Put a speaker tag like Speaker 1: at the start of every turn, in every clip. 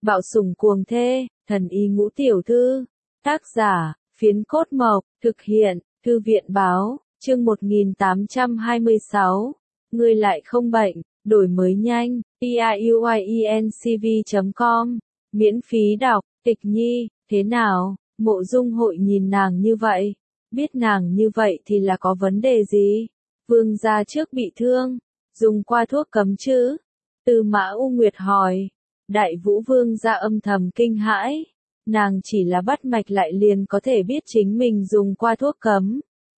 Speaker 1: Bạo sủng cuồng thê, thần y ngũ tiểu thư. Tác giả, Phiến Cốt Mộc, thực hiện, Thư viện báo, chương 1826. Ngươi lại không bệnh, đổi mới nhanh, piuiencv.com, miễn phí đọc, Tịch Nhi, thế nào? Mộ Dung Hội nhìn nàng như vậy, biết nàng như vậy thì là có vấn đề gì? Vương gia trước bị thương, dùng qua thuốc cấm chứ? Tư Mã U Nguyệt hỏi. Đại Vũ Vương gia âm thầm kinh hãi, nàng chỉ là bắt mạch lại liền có thể biết chính mình dùng qua thuốc cấm.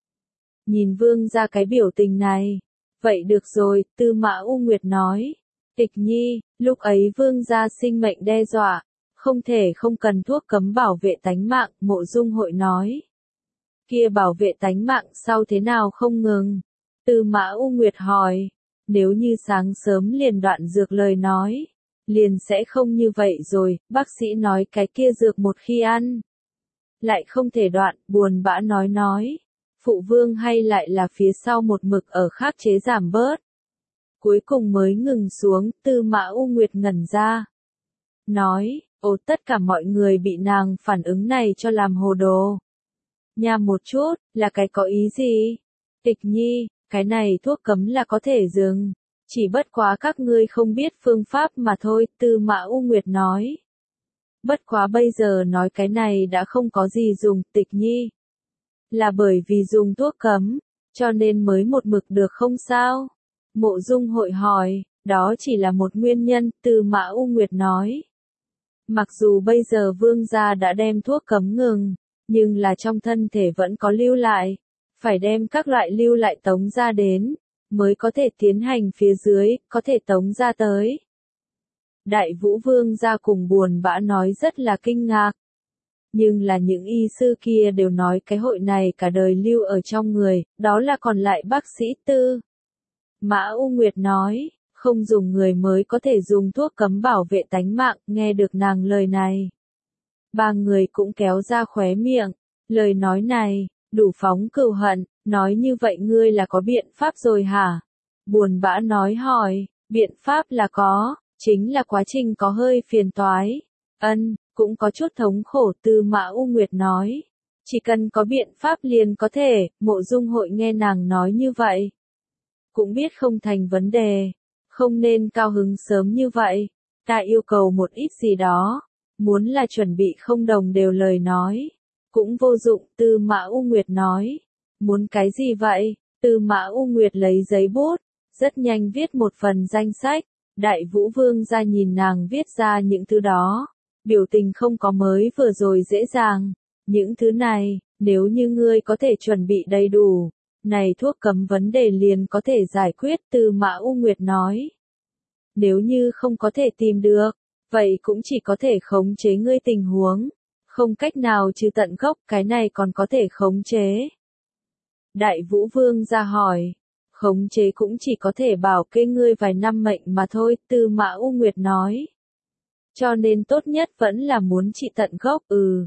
Speaker 1: Nhìn Vương gia cái biểu tình này, vậy được rồi, Tư Mã U Nguyệt nói. Tịch Nhi, lúc ấy Vương gia sinh mệnh đe dọa, không thể không cần thuốc cấm bảo vệ tánh mạng, Mộ Dung Hội nói. Kia bảo vệ tánh mạng sau thế nào không ngừng? Tư Mã U Nguyệt hỏi. Nếu như sáng sớm liền đoạn dược lời nói, liền sẽ không như vậy rồi, bác sĩ nói cái kia dược một khi ăn, lại không thể đoạn, buồn bã nói. Phụ vương hay lại là phía sau một mực ở khắc chế giảm bớt. Cuối cùng mới ngừng xuống, Tư Mã U Nguyệt ngẩn ra. Nói, tất cả mọi người bị nàng phản ứng này cho làm hồ đồ. Nha một chút, là cái có ý gì? Tịch Nhi, cái này thuốc cấm là có thể dừng. Chỉ bất quá các ngươi không biết phương pháp mà thôi, Tư Mã U Nguyệt nói. Bất quá bây giờ nói cái này đã không có gì dùng, Tịch Nhi. Là bởi vì dùng thuốc cấm, cho nên mới một mực được không sao? Mộ Dung Hội hỏi, đó chỉ là một nguyên nhân, Tư Mã U Nguyệt nói. Mặc dù bây giờ Vương gia đã đem thuốc cấm ngừng, nhưng là trong thân thể vẫn có lưu lại, phải đem các loại lưu lại tống ra đến, mới có thể tiến hành phía dưới, có thể tống ra tới. Đại Vũ Vương gia cùng buồn bã nói rất là kinh ngạc. Nhưng là những y sư kia đều nói cái hội này cả đời lưu ở trong người, đó là còn lại bác sĩ Tư Mã U Nguyệt nói, không dùng người mới có thể dùng thuốc cấm bảo vệ tánh mạng, nghe được nàng lời này. Ba người cũng kéo ra khóe miệng, lời nói này, đủ phóng cừu hận, nói như vậy ngươi là có biện pháp rồi hả? Buồn bã nói hỏi, biện pháp là có, chính là quá trình có hơi phiền toái. Cũng có chút thống khổ, Tư Mã U Nguyệt nói. Chỉ cần có biện pháp liền có thể, Mộ Dung Hội nghe nàng nói như vậy. Cũng biết không thành vấn đề, không nên cao hứng sớm như vậy, ta yêu cầu một ít gì đó, muốn là chuẩn bị không đồng đều lời nói. Cũng vô dụng, Tư Mã U Nguyệt nói. Muốn cái gì vậy? Tư Mã U Nguyệt lấy giấy bút, rất nhanh viết một phần danh sách. Đại Vũ Vương gia nhìn nàng viết ra những thứ đó, biểu tình không có mới vừa rồi dễ dàng. Những thứ này, nếu như ngươi có thể chuẩn bị đầy đủ, này thuốc cấm vấn đề liền có thể giải quyết, Tư Mã U Nguyệt nói. Nếu như không có thể tìm được, vậy cũng chỉ có thể khống chế ngươi tình huống. Không cách nào trừ tận gốc, cái này còn có thể khống chế. Đại Vũ Vương ra hỏi, khống chế cũng chỉ có thể bảo kê ngươi vài năm mệnh mà thôi, Tư Mã U Nguyệt nói. Cho nên tốt nhất vẫn là muốn trị tận gốc,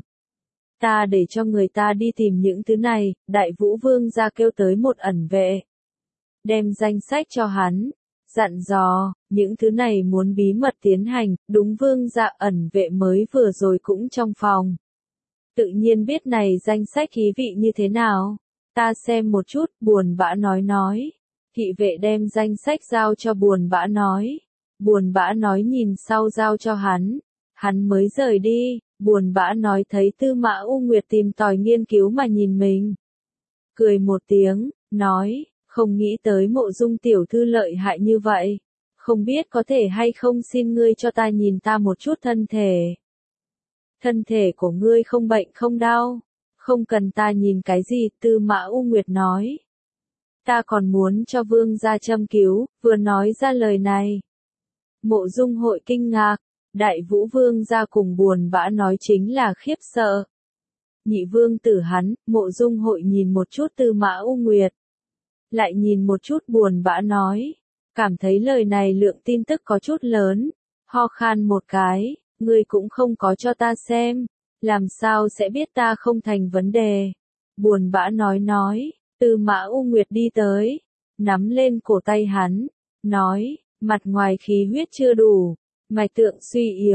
Speaker 1: Ta để cho người ta đi tìm những thứ này, Đại Vũ Vương ra kêu tới một ẩn vệ. Đem danh sách cho hắn, dặn dò, những thứ này muốn bí mật tiến hành, đúng Vương gia ẩn vệ mới vừa rồi cũng trong phòng. Tự nhiên biết này danh sách ý vị như thế nào, ta xem một chút, buồn bã nói. Thị vệ đem danh sách giao cho buồn bã nói. Buồn bã nói nhìn sau giao cho hắn mới rời đi. Buồn bã nói thấy Tư Mã U Nguyệt tìm tòi nghiên cứu mà nhìn mình. Cười một tiếng, nói, không nghĩ tới Mộ Dung tiểu thư lợi hại như vậy. Không biết có thể hay không xin ngươi cho ta nhìn ta một chút thân thể. Thân thể của ngươi không bệnh không đau. Không cần ta nhìn cái gì, Tư Mã U Nguyệt nói. Ta còn muốn cho Vương gia châm cứu, vừa nói ra lời này. Mộ Dung Hội kinh ngạc. Đại Vũ Vương gia cùng buồn bã nói chính là khiếp sợ. Nhị vương tử hắn, Mộ Dung Hội nhìn một chút Tư Mã U Nguyệt. Lại nhìn một chút buồn bã nói. Cảm thấy lời này lượng tin tức có chút lớn. Ho khan một cái, ngươi cũng không có cho ta xem. Làm sao sẽ biết ta không thành vấn đề. Buồn bã nói. Tư Mã U Nguyệt đi tới. Nắm lên cổ tay hắn. Nói, mặt ngoài khí huyết chưa đủ. Mạch tượng suy yếu,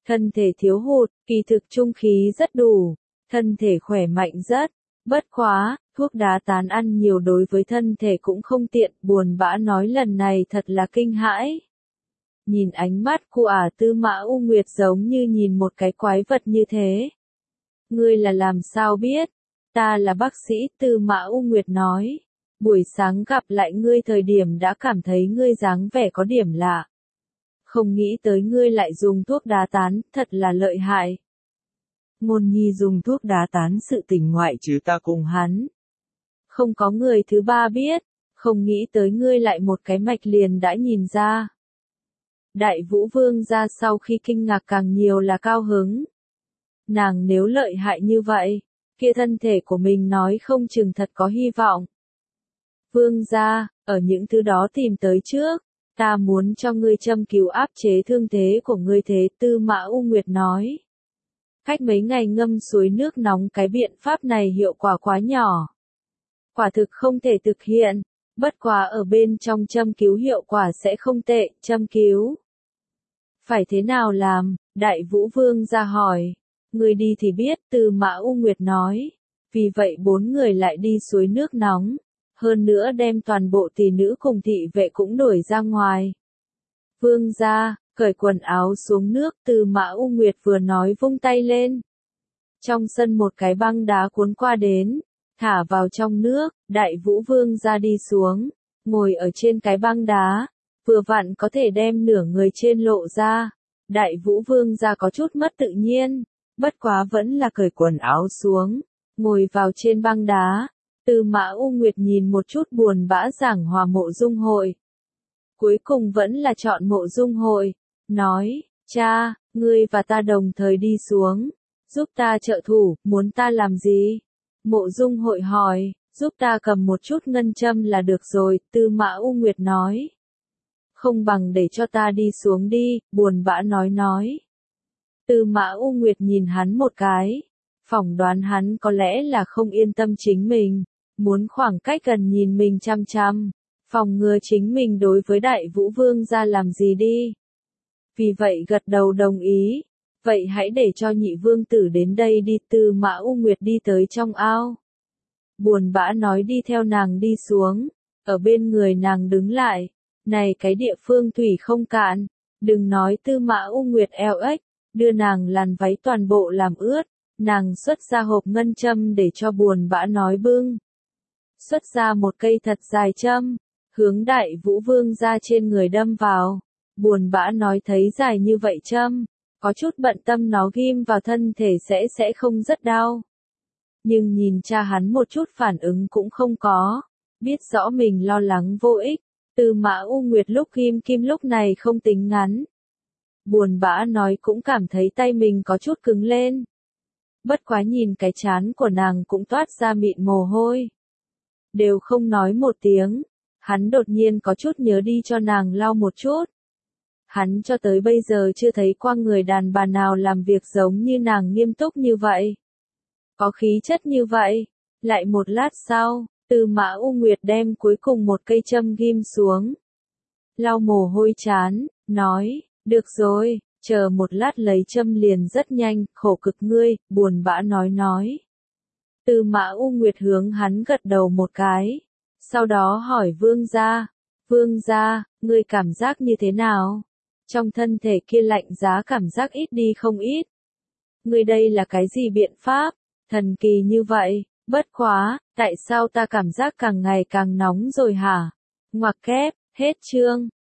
Speaker 1: thân thể thiếu hụt, kỳ thực trung khí rất đủ, thân thể khỏe mạnh rất, bất quá, thuốc đá tán ăn nhiều đối với thân thể cũng không tiện, buồn bã nói lần này thật là kinh hãi. Nhìn ánh mắt của Tư Mã U Nguyệt giống như nhìn một cái quái vật như thế. Ngươi là làm sao biết? Ta là bác sĩ, Tư Mã U Nguyệt nói. Buổi sáng gặp lại ngươi thời điểm đã cảm thấy ngươi dáng vẻ có điểm lạ. Không nghĩ tới ngươi lại dùng thuốc đá tán, thật là lợi hại. Ngôn Nhi dùng thuốc đá tán sự tình ngoại trừ ta cùng hắn. Không có người thứ ba biết, không nghĩ tới ngươi lại một cái mạch liền đã nhìn ra. Đại Vũ Vương gia sau khi kinh ngạc càng nhiều là cao hứng. Nàng nếu lợi hại như vậy, kia thân thể của mình nói không chừng thật có hy vọng. Vương gia, ở những thứ đó tìm tới trước, ta muốn cho ngươi châm cứu áp chế thương thế của ngươi thế, Tư Mã U Nguyệt nói. Cách mấy ngày ngâm suối nước nóng cái biện pháp này hiệu quả quá nhỏ. Quả thực không thể thực hiện, bất quá ở bên trong châm cứu hiệu quả sẽ không tệ, châm cứu. Phải thế nào làm? Đại Vũ Vương ra hỏi. Người đi thì biết, Tư Mã U Nguyệt nói. Vì vậy 4 người lại đi suối nước nóng. Hơn nữa đem toàn bộ tỷ nữ cùng thị vệ cũng đuổi ra ngoài. Vương ra, cởi quần áo xuống nước, Tư Mã U Nguyệt vừa nói vung tay lên. Trong sân một cái băng đá cuốn qua đến, thả vào trong nước, Đại Vũ Vương ra đi xuống, ngồi ở trên cái băng đá, vừa vặn có thể đem nửa người trên lộ ra. Đại Vũ Vương ra có chút mất tự nhiên, bất quá vẫn là cởi quần áo xuống, ngồi vào trên băng đá. Tư Mã U Nguyệt nhìn một chút buồn bã giảng hòa Mộ Dung Hội. Cuối cùng vẫn là chọn Mộ Dung Hội, nói, cha, ngươi và ta đồng thời đi xuống, giúp ta trợ thủ, muốn ta làm gì? Mộ Dung Hội hỏi, giúp ta cầm một chút ngân châm là được rồi, Tư Mã U Nguyệt nói. Không bằng để cho ta đi xuống đi, buồn bã nói. Tư Mã U Nguyệt nhìn hắn một cái, phỏng đoán hắn có lẽ là không yên tâm chính mình, muốn khoảng cách gần nhìn mình chăm chăm, phòng ngừa chính mình đối với Đại Vũ Vương ra làm gì đi. Vì vậy gật đầu đồng ý, vậy hãy để cho nhị vương tử đến đây đi. Tư Mã U Nguyệt đi tới trong ao. Buồn bã nói đi theo nàng đi xuống, ở bên người nàng đứng lại, này cái địa phương thủy không cạn, đừng nói Tư Mã U Nguyệt eo ếch, đưa nàng làn váy toàn bộ làm ướt, nàng xuất ra hộp ngân châm để cho buồn bã nói bưng. Xuất ra một cây thật dài châm, hướng Đại Vũ Vương ra trên người đâm vào, buồn bã nói thấy dài như vậy châm, có chút bận tâm nó ghim vào thân thể sẽ không rất đau. Nhưng nhìn cha hắn một chút phản ứng cũng không có, biết rõ mình lo lắng vô ích, Tư Mã U Nguyệt lúc ghim kim lúc này không tính ngắn. Buồn bã nói cũng cảm thấy tay mình có chút cứng lên. Bất quá nhìn cái trán của nàng cũng toát ra mịn mồ hôi. Đều không nói một tiếng, hắn đột nhiên có chút nhớ đi cho nàng lau một chút. Hắn cho tới bây giờ chưa thấy qua người đàn bà nào làm việc giống như nàng nghiêm túc như vậy. Có khí chất như vậy. Lại một lát sau, Tư Mã U Nguyệt đem cuối cùng một cây châm ghim xuống. Lau mồ hôi chán, nói, được rồi, chờ một lát lấy châm liền rất nhanh, khổ cực ngươi, buồn bã nói. Tư Mã U Nguyệt hướng hắn gật đầu một cái, sau đó hỏi Vương gia, ngươi cảm giác như thế nào? Trong thân thể kia lạnh giá cảm giác ít đi không ít. Ngươi đây là cái gì biện pháp? Thần kỳ như vậy, bất quá, tại sao ta cảm giác càng ngày càng nóng rồi hả? Ngoặc kép, hết chương.